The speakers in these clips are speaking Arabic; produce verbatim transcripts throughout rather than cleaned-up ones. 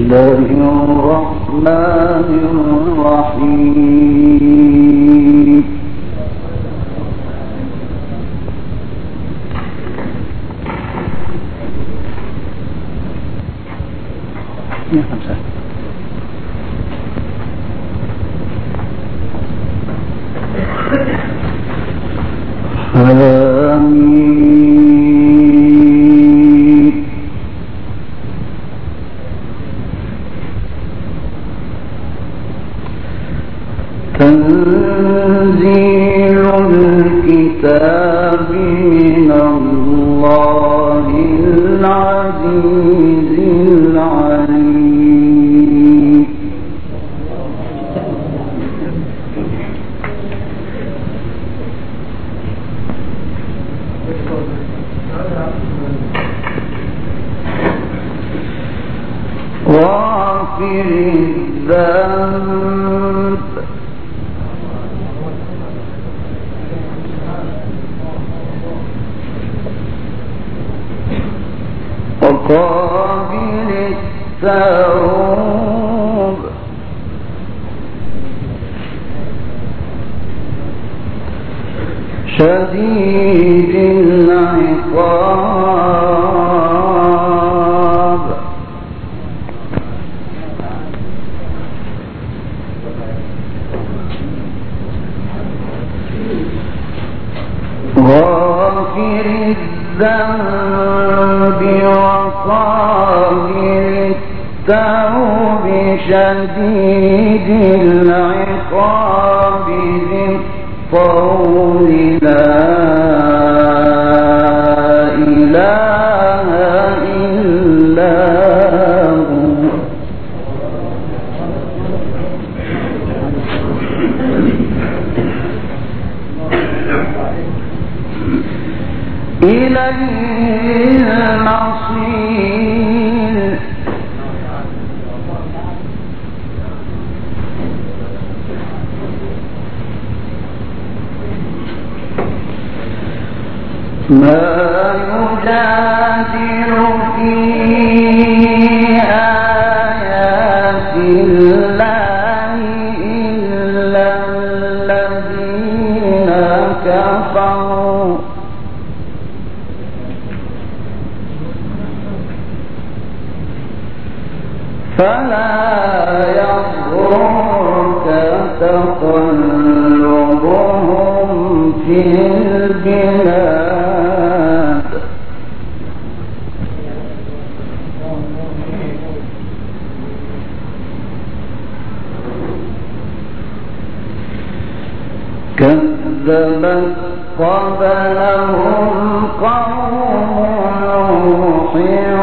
الله الرحمن الرحيم. يا خمسة آمين. تنزيل الكتاب من الله العزيز العليم. غافر الذنب وقابل التوب شديد العقاب غافر الذنب وقابل التوب شديد العقاب ذي الطول لا إله إلا هو. إليه المصير. ما يجادل في آيات الله إلا الذين كفروا فلا يغرك تقلبهم في البلاد. كذبت قبلهم قوم نوح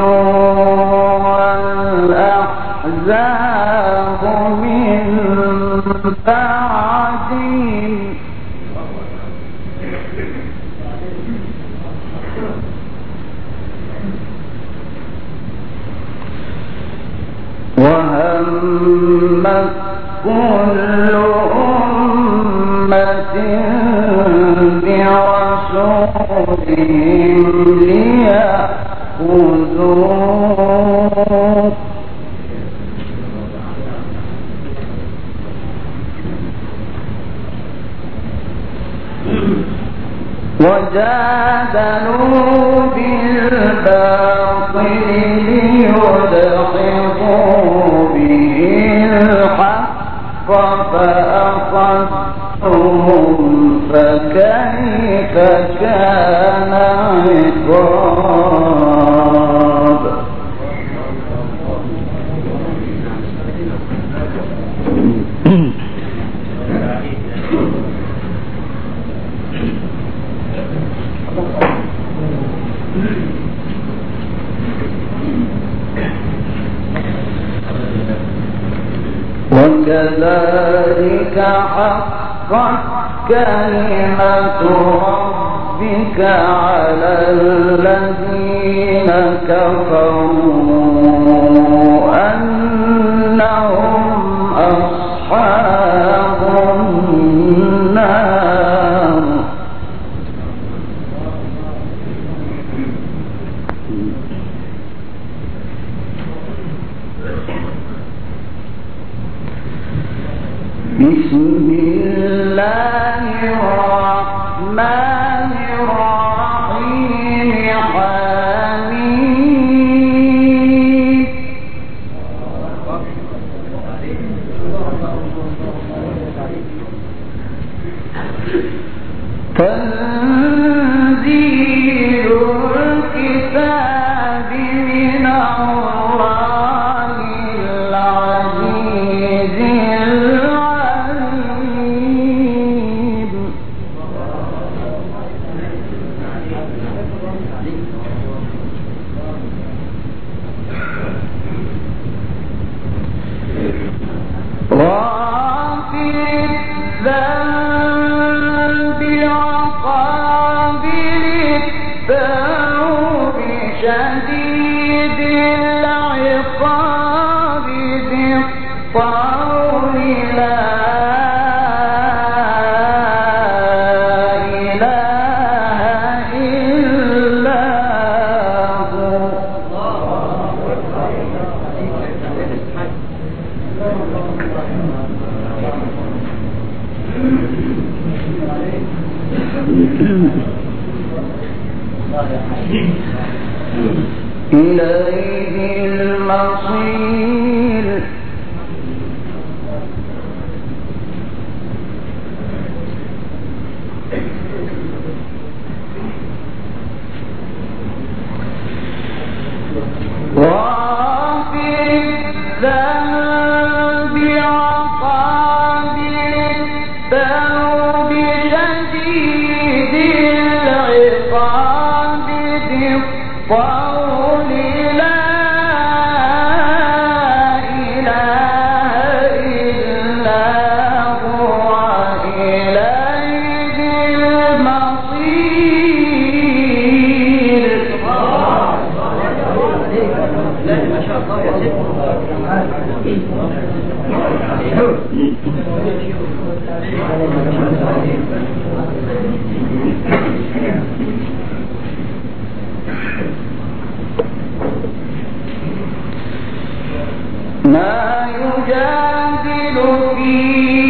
والأحزاب من بعدهم وهمت كل أمة برسولهم ليأخذوه وجادلوا بالباطل ليدحضوا به الحق فأخذتهم فكيف كان عقاب. وكذلك حقت كلمة ربك على الذين كفروا أنهم أصحاب النار. بسم الله الرحمن الرحيم حميم تنزيل الكتاب من الله العزيز العليم غافر الذنب وقابل التوب شديد العقاب ذي الطول لا إله إلا هو إليه المصير غافر الذنب وقابل التوب شديد العقاب ذي الطول لا إله إلا هو إليه المصير ما شاء الله يا ما يجادل في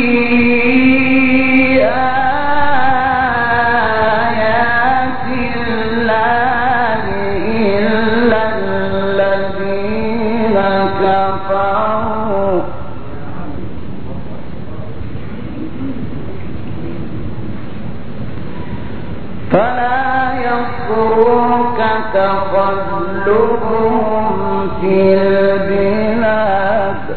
آيات الله إلا الذين كفروا فلا يغرك تقلبهم في البلاد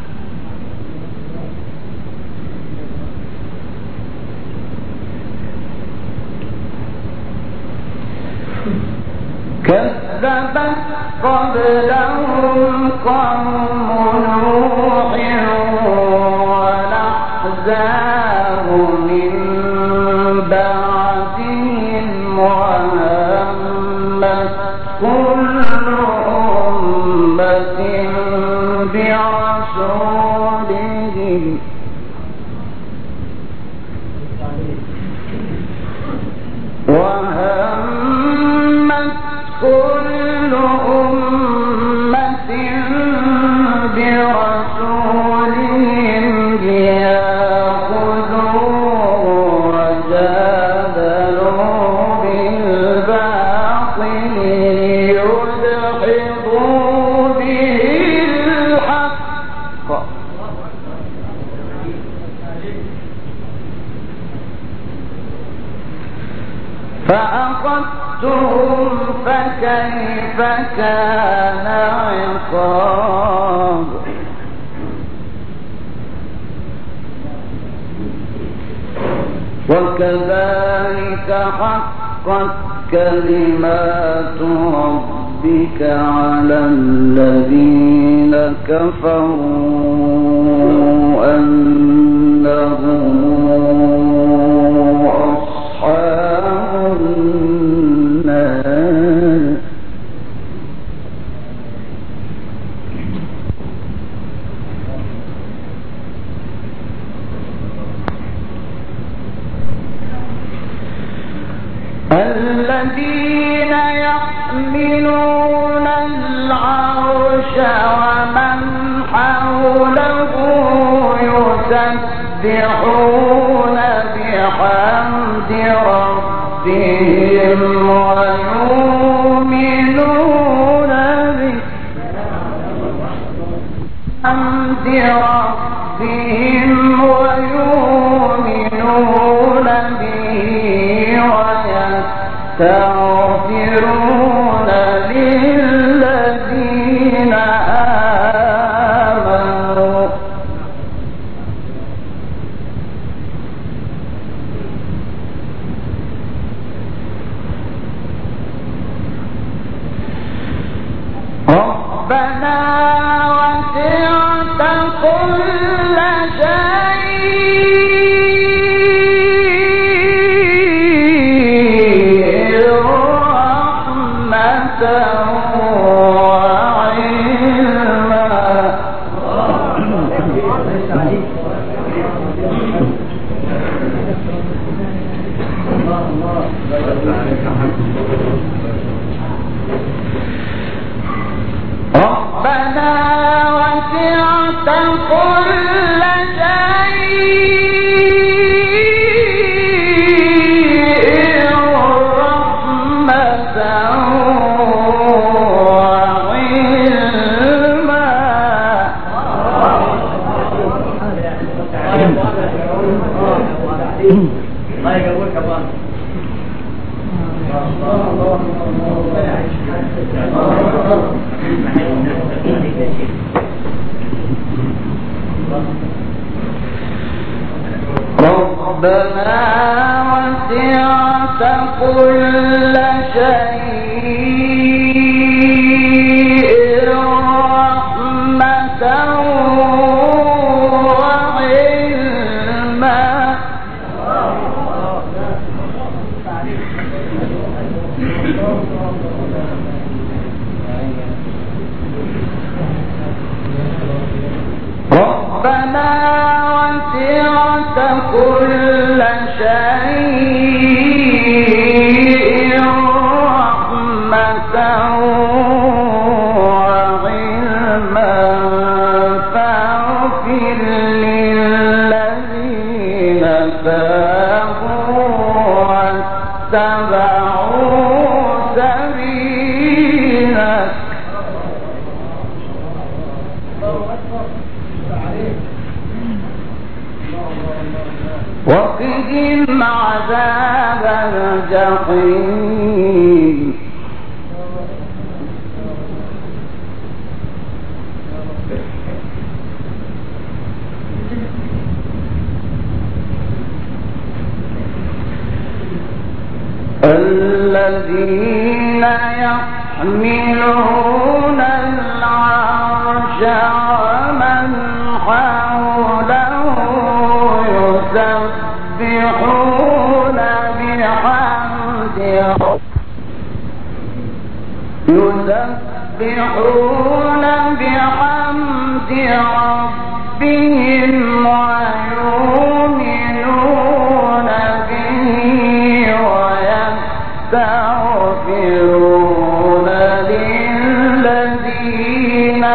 كذبت قبلهم قوم نوح والأحزاب من بعدهم وهمت كل أمة برسولهم وهمت كل أمة برسولهم ليأخذوه وجادلوا بالباطل ليدحضوا به الحق فأخذتهم فكيف كان عقاب وكذلك حقت كلمات ربك على الذين كفروا أنهم أصحاب النار الذين يحملون العرش ومن حوله ربهم ويؤمنون به ويستغفرون للذين آمنوا ربنا وسعت كل شيء رحمة ربنا وسعت كل شيء رحمة وعلما الله يقويك الله ربنا وسعت كل شيء رحمة وعلما ربنا وسعت كل شيء رحمة وعلما فاغفر للذين تابوا واتبعوا سبيلك وقهم عذاب الجحيم الذين يحملون العرش ومن حوله يسبحون بحمد يسبحون بحمد ربهم ويؤمنون به ويستغفرون للذين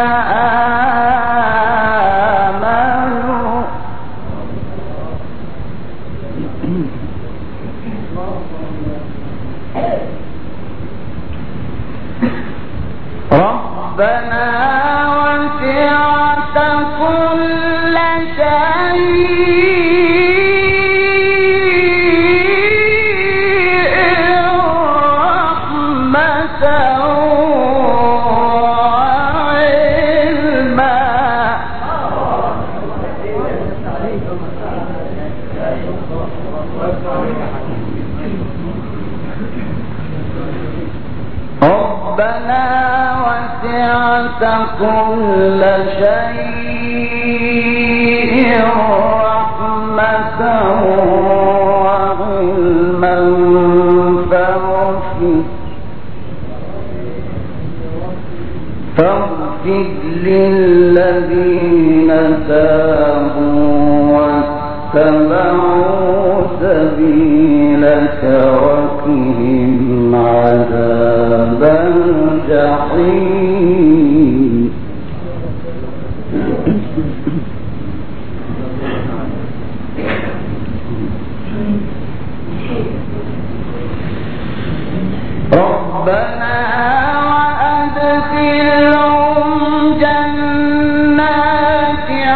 آمنوا ربنا وسعت كل شيء رحمة وعلما ربنا وسعت كل شيء رحمة وعلما فاغفر فاغفر للذين تابوا واتبعوا سبيلك وقهم عذاب الجحيم ربنا وأدخلهم جنات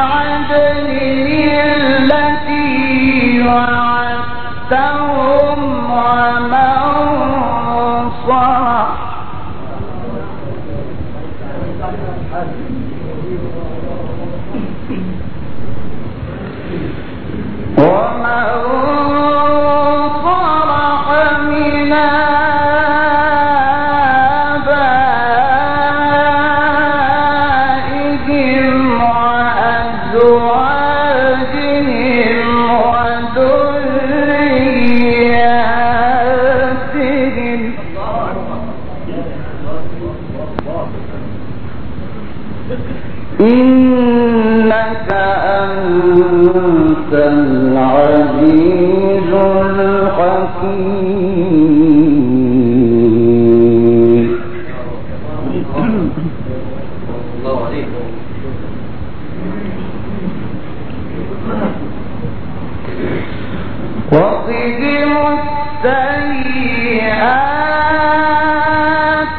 إنك أنت العزيز الحكيم. الله عليك. وقهم السيئات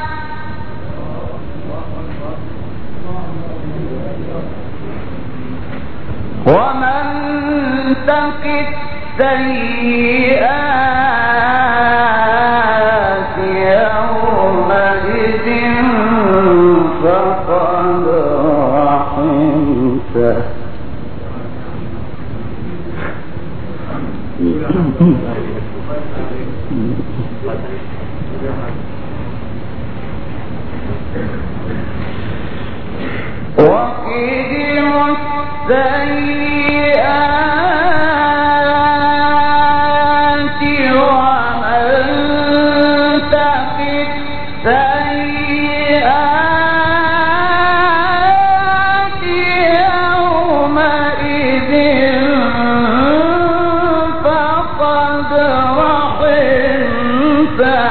ومن تق السيئات يومئذ فقد رحمته. وقهم السيئات ومن تق السيئات يومئذ فقد رحمته.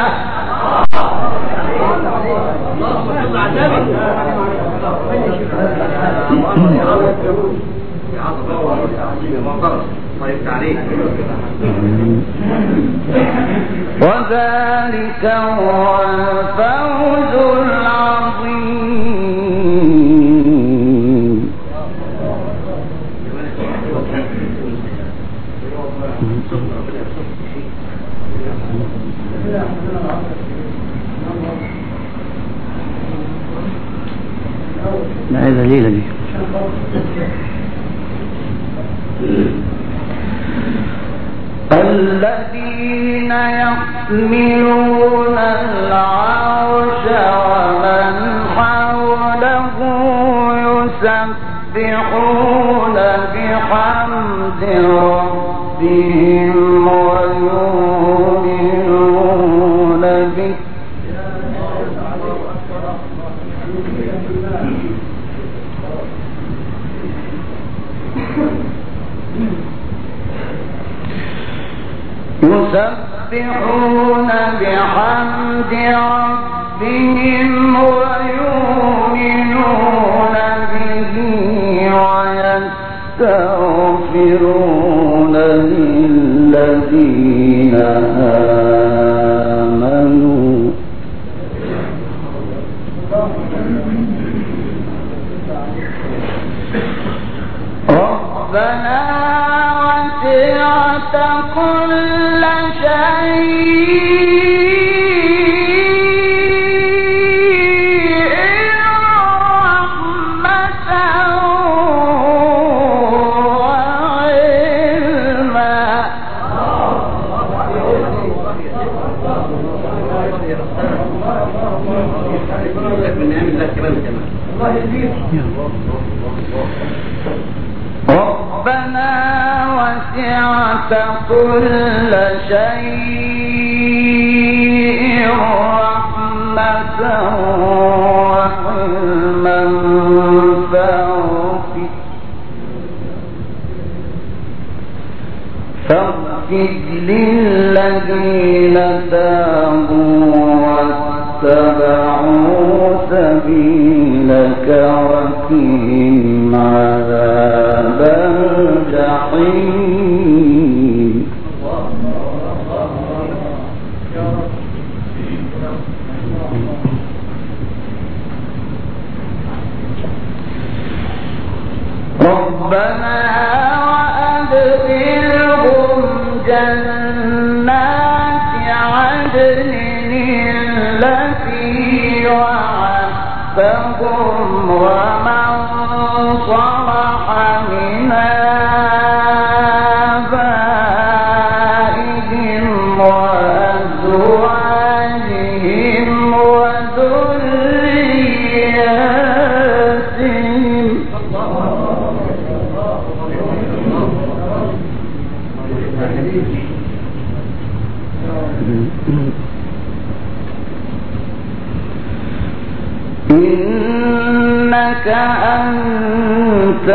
وذلك هو الفوز العظيم. لا دليل دي. الذين يحملون العرش ومن حوله يسبحون بحمد ربهم ويؤمنون به يسبحون بحمد ربهم ويؤمنون به ويستغفرون للذين آمنوا ربنا وسعت كل شيء رحمة وعلما. ربنا وسعت كل شيء رحمة وعلما فاغفر للذين تابوا واتبعوا سبيلك وقهم عذاب الجحيم. ربنا وأدخلهم جنات عدن التي وعدتهم أمواتهم ومن صلح من آبائهم وأزواجهم وذرياتهم إنك أنت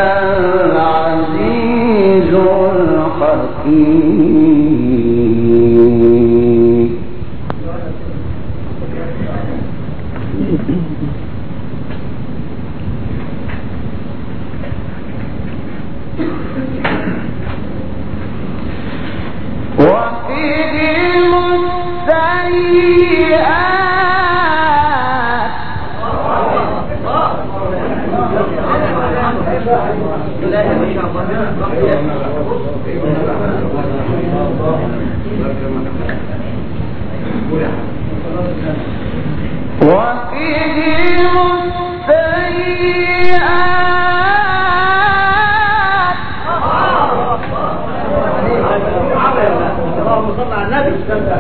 العزيز الحكيم وقهم السيئات وقهم السيئات اللهم صل على النبي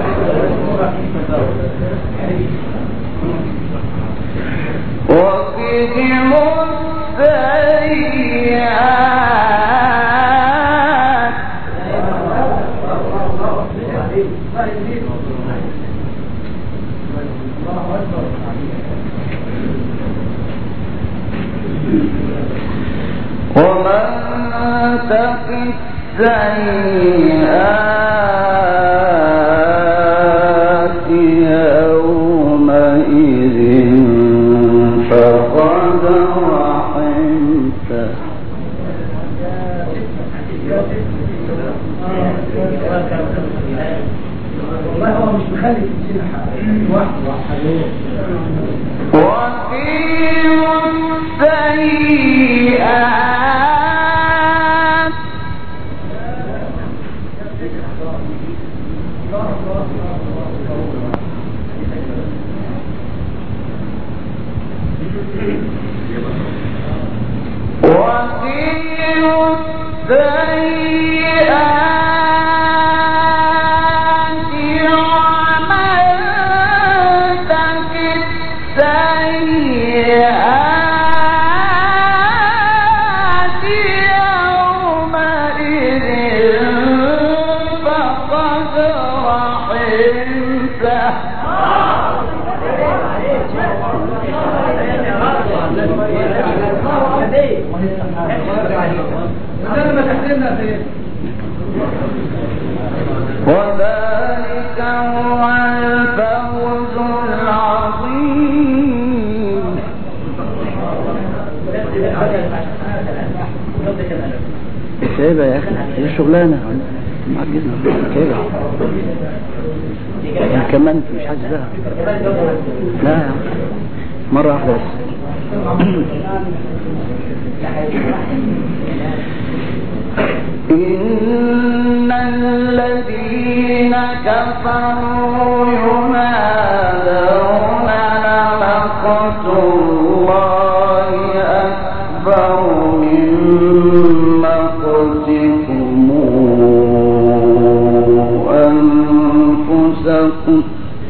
وقهم السيئات ومن تق السيئات يومئذ فقد رحمته والله هو مش مخلي كتير واحد واحد وقهم السيئات وقهم السيئات ومن تق السيئات يومئذ فقد رحمته وذلك هو الفوز العظيم سيبها يا أخي هي شغلانة معجزنا كده يعني كمان مش حاجة لها لا مرة واحدة بس إن الذين كفروا ينادون لمقت الله أكبر من مقتكم أنفسكم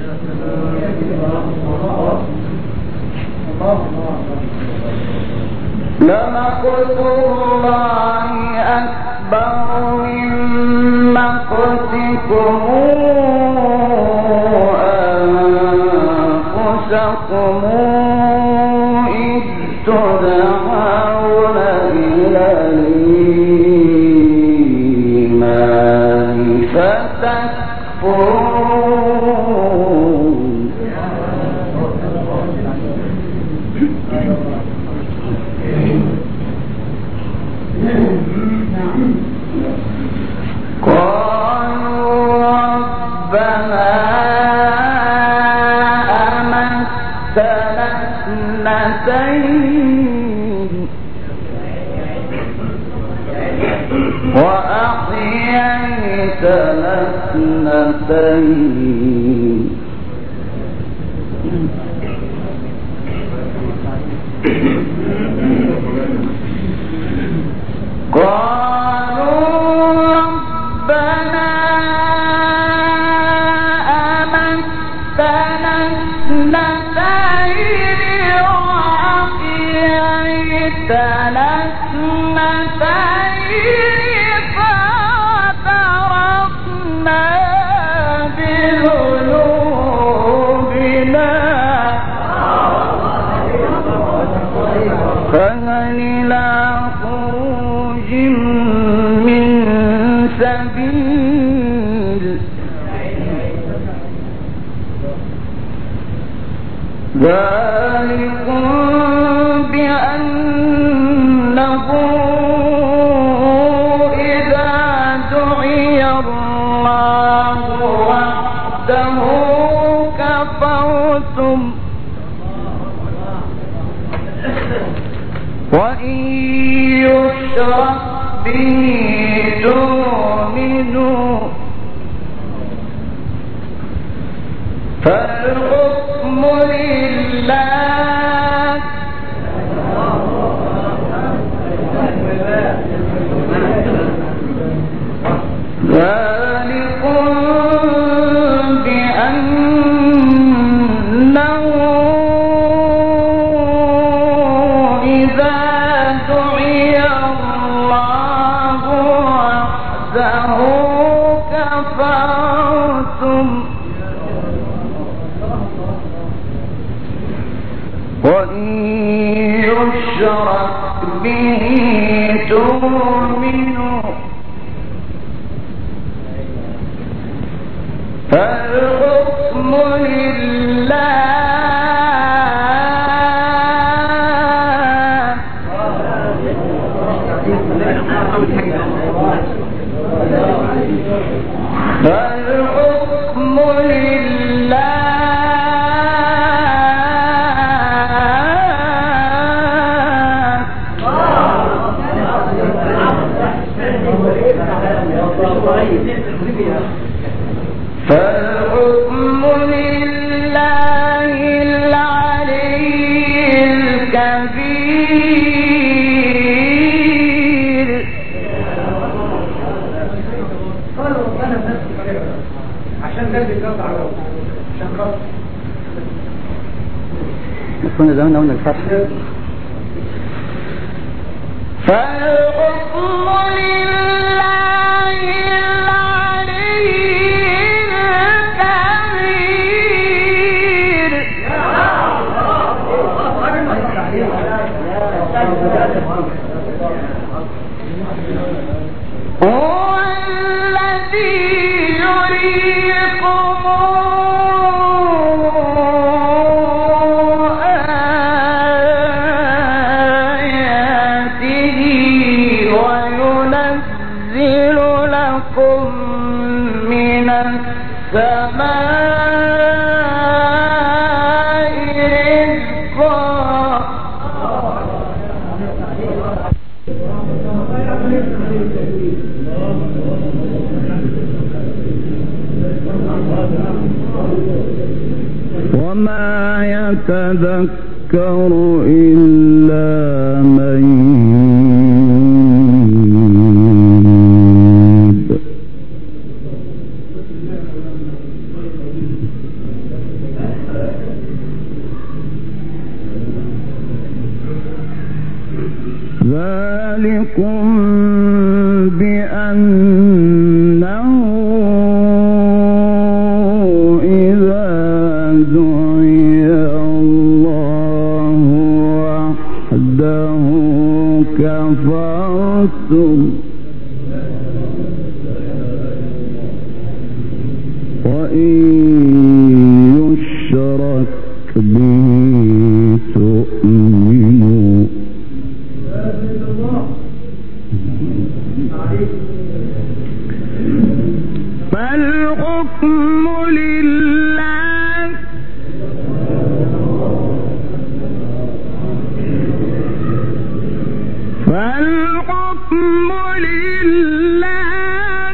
لمقت الله أكبر من مقتكم أنفسكم إذ تدعون إلى الإيمان فتكفرون قالوا ربنا أمتنا اثنتين وأحييتنا اثنتين ذلكم بأنه إذا دعي الله وحده كفرتم وإن يشرك به تؤمنوا فالحكم لله ذلكم بأنه إذا دعي الله وحده كفرتم وإن يشرك به تؤمنوا فالحكم لله فالحكم لله فالحكم لله العلي الكبير عشان ده بيقطع عشان خاطر كنا زمان قلنا الفتح. فالحكم لله العلي الكبير هو الذي يريكم آياته وينزل لكم من السماء رزقا وما يتذكر إلا من ينيب ذلكم بأنه إذا دعي الله وحده كفرتم وإن يشرك به تؤمنوا فالحكم لله فالحكم لله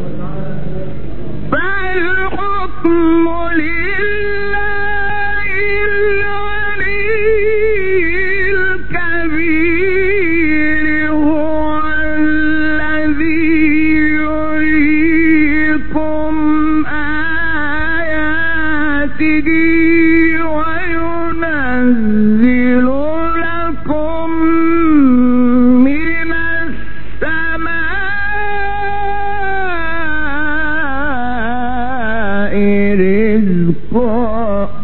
فالحكم لله وينزل لكم من السماء رزقا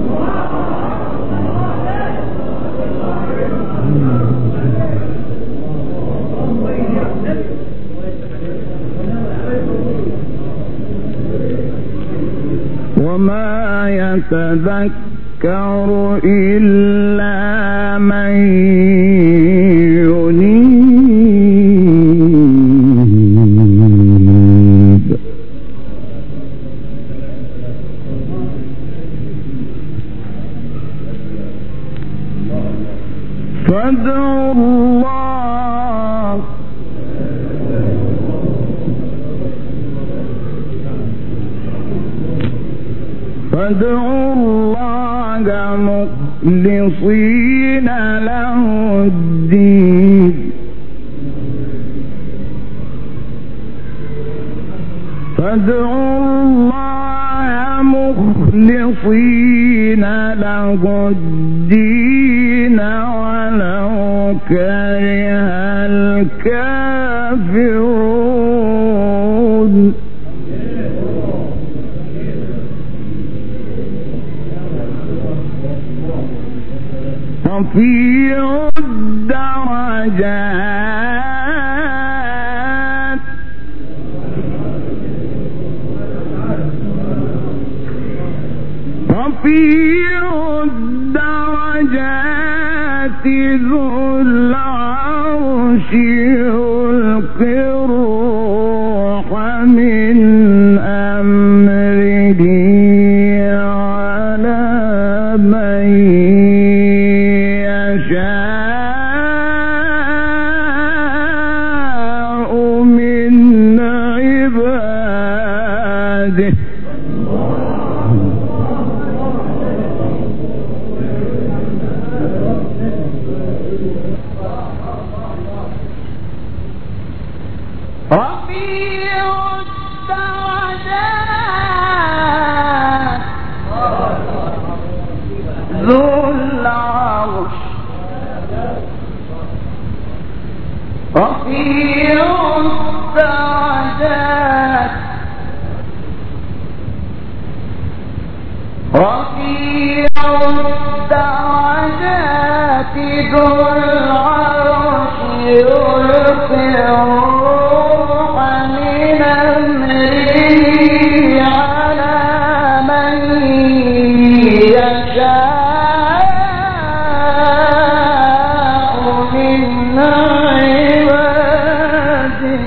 وما يتذكر إلا من ينيب فادعوا الله فادعوا الله مخلصين له الدين فادعوا الله مخلصين له الدين ولو كره الكافرون رفيع الدرجات رفيع الدرجات ذو العرش يلقي الروح من أمره على من يشاء من عباده رفيع الدرجات ذو العرش رفيع الدرجات رفيع الدرجات ذو العرش يلقي الروح من أمره على من يشاء من عباده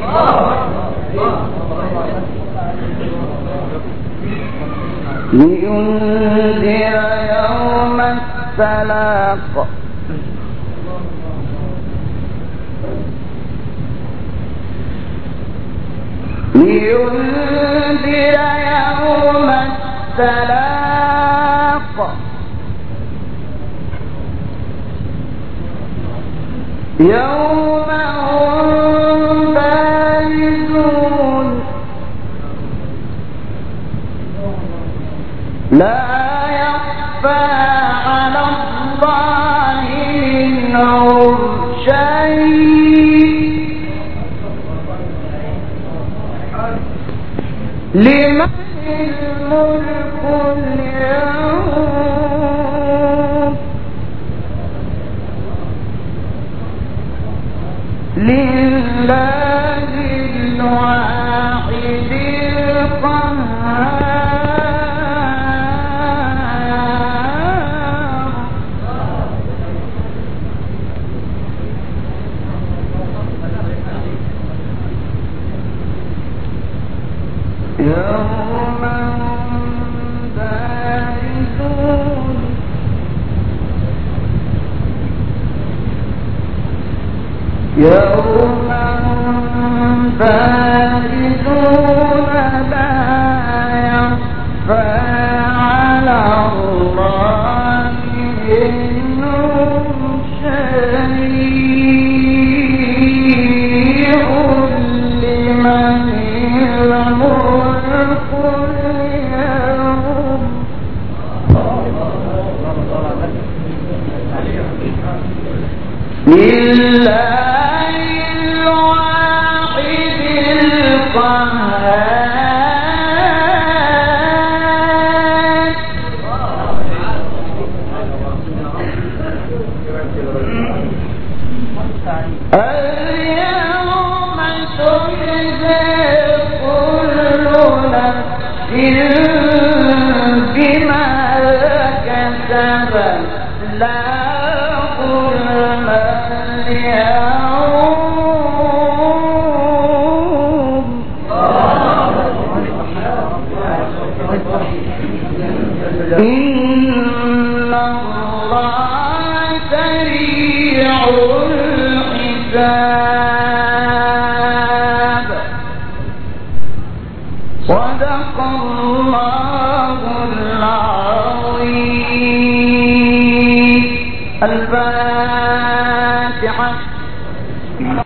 لينذر يوم التلاق لينذر يوم التلاق يوم هم بارزون لا يخفى على الله منهم شيء لمن الملك اليوم لله الواحد القهار يوم بارزون يوم بارزون لا يخفى على الله منهم شيء لمن الملك اليوم لله الواحد القهار اليوم تجزى كل نفس بما كسبت لا ظلم اليوم إن